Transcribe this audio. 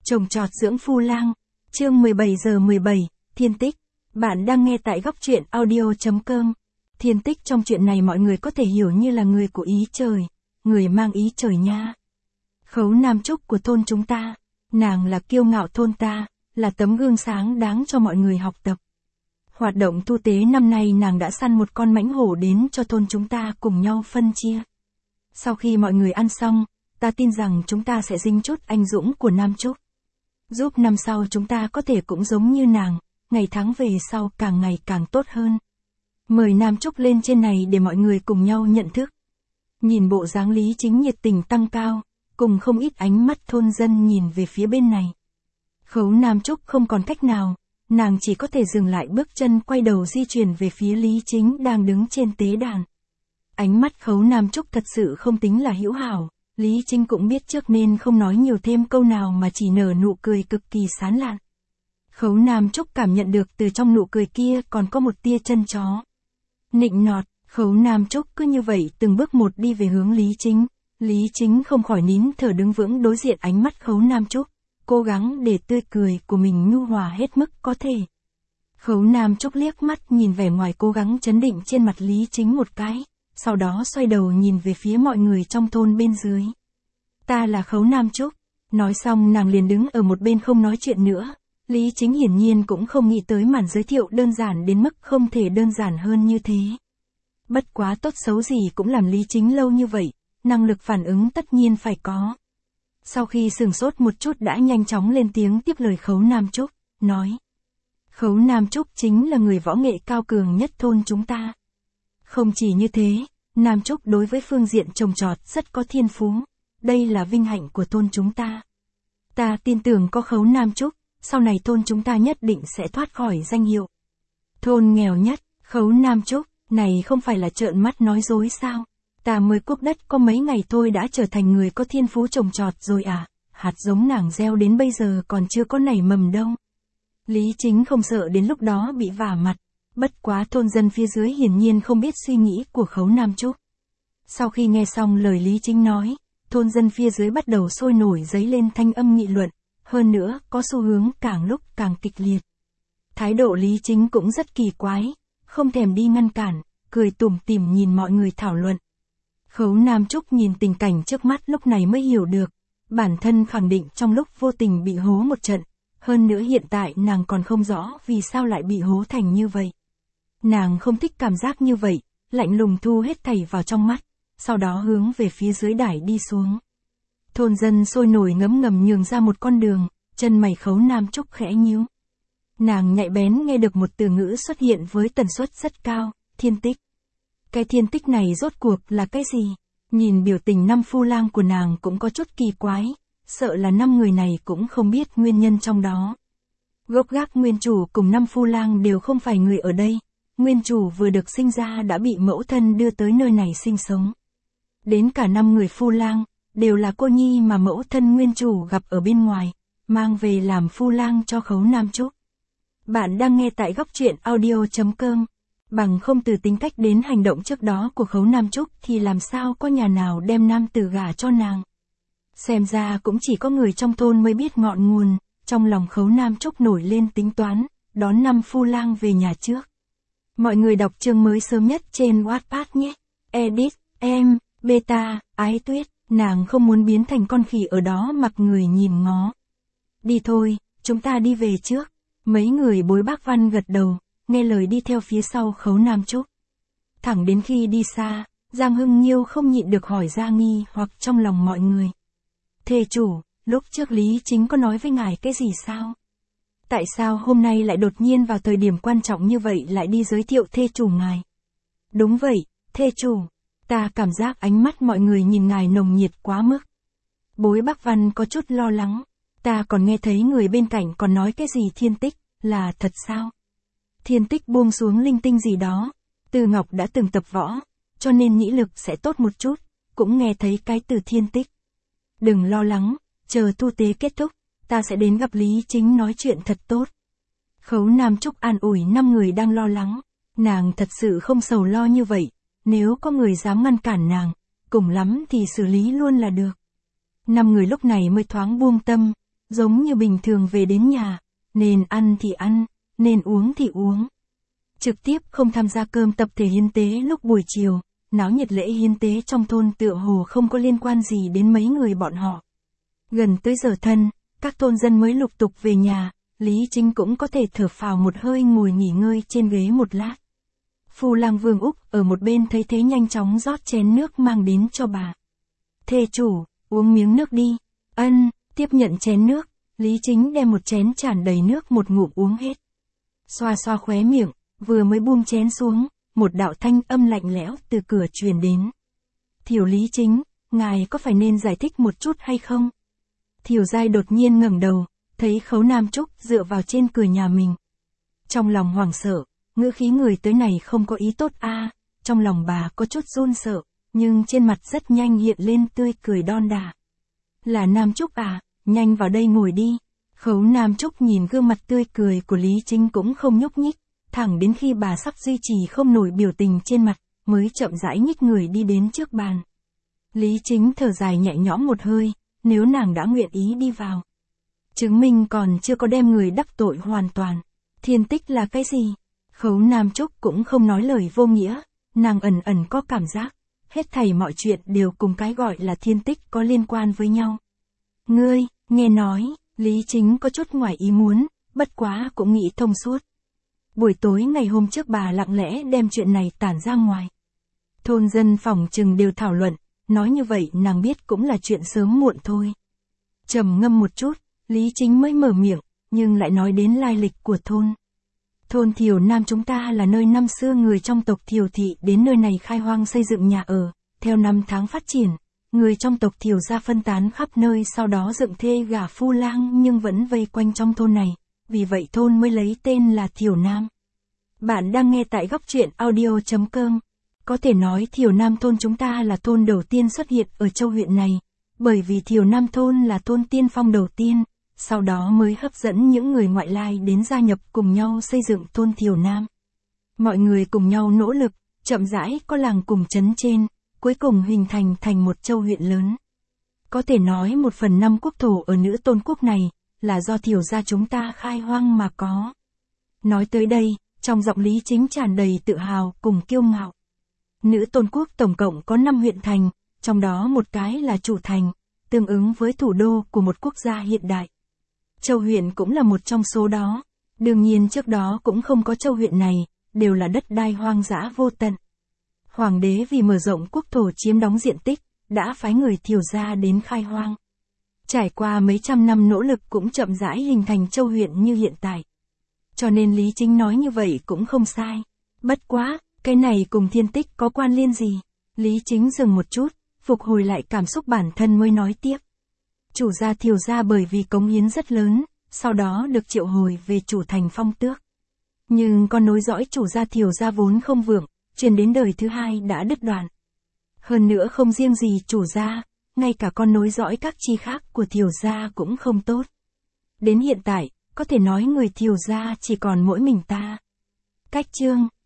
Trồng trọt dưỡng phu lang, chương 17/17, Thiên Tích. Bạn đang nghe tại góc truyện audio.com. Thiên Tích trong chuyện này mọi người có thể hiểu như là người của ý trời, người mang ý trời nha. Khấu Nam Trúc của thôn chúng ta, nàng là kiêu ngạo thôn ta, là tấm gương sáng đáng cho mọi người học tập. Hoạt động tu tế năm nay nàng đã săn một con mãnh hổ đến cho thôn chúng ta cùng nhau phân chia. Sau khi mọi người ăn xong, ta tin rằng chúng ta sẽ dinh chút anh dũng của Nam Trúc. Giúp năm sau chúng ta có thể cũng giống như nàng, ngày tháng về sau càng ngày càng tốt hơn. Mời Nam Trúc lên trên này để mọi người cùng nhau nhận thức. Nhìn bộ dáng Lý Chính nhiệt tình tăng cao, cùng không ít ánh mắt thôn dân nhìn về phía bên này. Khấu Nam Trúc không còn cách nào, nàng chỉ có thể dừng lại bước chân quay đầu di chuyển về phía Lý Chính đang đứng trên tế đàn. Ánh mắt Khấu Nam Trúc thật sự không tính là hữu hảo, Lý Chính cũng biết trước nên không nói nhiều thêm câu nào mà chỉ nở nụ cười cực kỳ sán lạn. Khấu Nam Trúc cảm nhận được từ trong nụ cười kia còn có một tia chân chó. Nịnh nọt, Khấu Nam Trúc cứ như vậy từng bước một đi về hướng Lý Chính. Lý Chính không khỏi nín thở đứng vững đối diện ánh mắt Khấu Nam Trúc, cố gắng để tươi cười của mình nhu hòa hết mức có thể. Khấu Nam Trúc liếc mắt nhìn vẻ ngoài cố gắng trấn định trên mặt Lý Chính một cái, sau đó xoay đầu nhìn về phía mọi người trong thôn bên dưới. Ta là Khấu Nam Trúc. Nói xong nàng liền đứng ở một bên không nói chuyện nữa. Lý Chính hiển nhiên cũng không nghĩ tới màn giới thiệu đơn giản đến mức không thể đơn giản hơn như thế. Bất quá tốt xấu gì cũng làm Lý Chính lâu như vậy, năng lực phản ứng tất nhiên phải có. Sau khi sửng sốt một chút đã nhanh chóng lên tiếng tiếp lời Khấu Nam Trúc, nói. Khấu Nam Trúc chính là người võ nghệ cao cường nhất thôn chúng ta. Không chỉ như thế, Nam Trúc đối với phương diện trồng trọt rất có thiên phú. Đây là vinh hạnh của thôn chúng ta. Ta tin tưởng có Khấu Nam Trúc, sau này thôn chúng ta nhất định sẽ thoát khỏi danh hiệu thôn nghèo nhất. Khấu Nam Trúc, này không phải là trợn mắt nói dối sao? Ta mới cuốc đất có mấy ngày thôi đã trở thành người có thiên phú trồng trọt rồi à? Hạt giống nàng gieo đến bây giờ còn chưa có nảy mầm đâu. Lý Chính không sợ đến lúc đó bị vả mặt. Bất quá thôn dân phía dưới hiển nhiên không biết suy nghĩ của Khấu Nam Trúc. Sau khi nghe xong lời Lý Chính nói, thôn dân phía dưới bắt đầu sôi nổi dấy lên thanh âm nghị luận, hơn nữa có xu hướng càng lúc càng kịch liệt. Thái độ Lý Chính cũng rất kỳ quái, không thèm đi ngăn cản, cười tủm tỉm nhìn mọi người thảo luận. Khấu Nam Trúc nhìn tình cảnh trước mắt lúc này mới hiểu được, bản thân khẳng định trong lúc vô tình bị hố một trận, hơn nữa hiện tại nàng còn không rõ vì sao lại bị hố thành như vậy. Nàng không thích cảm giác như vậy, lạnh lùng thu hết thảy vào trong mắt, sau đó hướng về phía dưới đài đi xuống. Thôn dân sôi nổi ngấm ngầm nhường ra một con đường, chân mày Khấu Nam Trúc khẽ nhíu. Nàng nhạy bén nghe được một từ ngữ xuất hiện với tần suất rất cao, thiên tích. Cái thiên tích này rốt cuộc là cái gì? Nhìn biểu tình năm phu lang của nàng cũng có chút kỳ quái, sợ là năm người này cũng không biết nguyên nhân trong đó. Gốc gác nguyên chủ cùng năm phu lang đều không phải người ở đây, nguyên chủ vừa được sinh ra đã bị mẫu thân đưa tới nơi này sinh sống. Đến cả 5 người phu lang, đều là cô nhi mà mẫu thân nguyên chủ gặp ở bên ngoài, mang về làm phu lang cho Khấu Nam Trúc. Bạn đang nghe tại góc truyện audio.com. Bằng không từ tính cách đến hành động trước đó của Khấu Nam Trúc thì làm sao có nhà nào đem nam tử gả cho nàng. Xem ra cũng chỉ có người trong thôn mới biết ngọn nguồn, trong lòng Khấu Nam Trúc nổi lên tính toán, đón 5 phu lang về nhà trước. Mọi người đọc chương mới sớm nhất trên Wattpad nhé. Edit, em, beta, ái tuyết, nàng không muốn biến thành con khỉ ở đó mặc người nhìn ngó. Đi thôi, chúng ta đi về trước. Mấy người bối bác văn gật đầu, nghe lời đi theo phía sau Khấu Nam Trúc. Thẳng đến khi đi xa, Giang Hưng Nhiêu không nhịn được hỏi ra nghi hoặc trong lòng mọi người. Thê chủ, lúc trước Lý Chính có nói với ngài cái gì sao? Tại sao hôm nay lại đột nhiên vào thời điểm quan trọng như vậy lại đi giới thiệu thê chủ ngài? Đúng vậy, thê chủ, ta cảm giác ánh mắt mọi người nhìn ngài nồng nhiệt quá mức. Bối bác văn có chút lo lắng, ta còn nghe thấy người bên cạnh còn nói cái gì thiên tích, là thật sao? Thiên tích buông xuống linh tinh gì đó, Từ Ngọc đã từng tập võ, cho nên nhĩ lực sẽ tốt một chút, cũng nghe thấy cái từ thiên tích. Đừng lo lắng, chờ tu tế kết thúc, ta sẽ đến gặp Lý Chính nói chuyện thật tốt. Khấu Nam Trúc an ủi 5 người đang lo lắng, nàng thật sự không sầu lo như vậy, nếu có người dám ngăn cản nàng, cùng lắm thì xử lý luôn là được. 5 người lúc này mới thoáng buông tâm, giống như bình thường về đến nhà, nên ăn thì ăn, nên uống thì uống. Trực tiếp không tham gia cơm tập thể hiến tế lúc buổi chiều, náo nhiệt lễ hiến tế trong thôn tựa hồ không có liên quan gì đến mấy người bọn họ. Gần tới giờ thân, các thôn dân mới lục tục về nhà, Lý Chính cũng có thể thở phào một hơi ngồi nghỉ ngơi trên ghế một lát. Phu lang Vương Úc ở một bên thấy thế nhanh chóng rót chén nước mang đến cho bà. Thê chủ, uống miếng nước đi. Ân, tiếp nhận chén nước, Lý Chính đem một chén tràn đầy nước một ngụm uống hết. Xoa xoa khóe miệng, vừa mới buông chén xuống, một đạo thanh âm lạnh lẽo từ cửa truyền đến. Thiểu Lý Chính, ngài có phải nên giải thích một chút hay không? Thiểu Giai đột nhiên ngẩng đầu, thấy Khấu Nam Trúc dựa vào trên cửa nhà mình. Trong lòng hoảng sợ, ngữ khí người tới này không có ý tốt a. Trong lòng bà có chút run sợ, nhưng trên mặt rất nhanh hiện lên tươi cười đon đả. Là Nam Trúc à, nhanh vào đây ngồi đi. Khấu Nam Trúc nhìn gương mặt tươi cười của Lý Chính cũng không nhúc nhích, thẳng đến khi bà sắp duy trì không nổi biểu tình trên mặt, mới chậm rãi nhích người đi đến trước bàn. Lý Chính thở dài nhẹ nhõm một hơi, nếu nàng đã nguyện ý đi vào. Chứng minh còn chưa có đem người đắc tội hoàn toàn. Thiên tích là cái gì? Khấu Nam Trúc cũng không nói lời vô nghĩa, nàng ẩn ẩn có cảm giác, hết thảy mọi chuyện đều cùng cái gọi là thiên tích có liên quan với nhau. Ngươi, nghe nói, Lý Chính có chút ngoài ý muốn, bất quá cũng nghĩ thông suốt. Buổi tối ngày hôm trước bà lặng lẽ đem chuyện này tản ra ngoài. Thôn dân phỏng chừng đều thảo luận, nói như vậy nàng biết cũng là chuyện sớm muộn thôi. Trầm ngâm một chút, Lý Chính mới mở miệng, nhưng lại nói đến lai lịch của thôn. Thôn Thiều Nam chúng ta là nơi năm xưa người trong tộc Thiều Thị đến nơi này khai hoang xây dựng nhà ở, theo năm tháng phát triển, người trong tộc Thiều gia phân tán khắp nơi sau đó dựng thê gả phu lang nhưng vẫn vây quanh trong thôn này, vì vậy thôn mới lấy tên là Thiều Nam. Bạn đang nghe tại góc truyện audio.com. Có thể nói Thiều Nam thôn chúng ta là thôn đầu tiên xuất hiện ở châu huyện này, bởi vì Thiều Nam thôn là thôn tiên phong đầu tiên, sau đó mới hấp dẫn những người ngoại lai đến gia nhập cùng nhau xây dựng thôn Thiều Nam. Mọi người cùng nhau nỗ lực, chậm rãi có làng cùng trấn trên, cuối cùng hình thành một châu huyện lớn. Có thể nói 1/5 quốc thổ ở nữ Tôn quốc này, là do Thiều gia chúng ta khai hoang mà có. Nói tới đây, trong giọng Lý Chính tràn đầy tự hào cùng kiêu ngạo. Nữ Tôn quốc tổng cộng có 5 huyện thành, trong đó một cái là chủ thành, tương ứng với thủ đô của một quốc gia hiện đại. Châu huyện cũng là một trong số đó. Đương nhiên trước đó cũng không có châu huyện này, đều là đất đai hoang dã vô tận. Hoàng đế vì mở rộng quốc thổ chiếm đóng diện tích, đã phái người Thiều gia đến khai hoang. Trải qua mấy trăm năm nỗ lực cũng chậm rãi hình thành châu huyện như hiện tại. Cho nên Lý Chính nói như vậy cũng không sai. Bất quá, cái này cùng thiên tích có quan liên gì? Lý Chính dừng một chút, phục hồi lại cảm xúc bản thân mới nói tiếp. Chủ gia Thiều gia bởi vì cống hiến rất lớn, sau đó được triệu hồi về chủ thành phong tước. Nhưng con nối dõi chủ gia Thiều gia vốn không vượng, truyền đến đời thứ hai đã đứt đoạn. Hơn nữa không riêng gì chủ gia, ngay cả con nối dõi các chi khác của Thiều gia cũng không tốt. Đến hiện tại, có thể nói người Thiều gia chỉ còn mỗi mình ta. Cách chương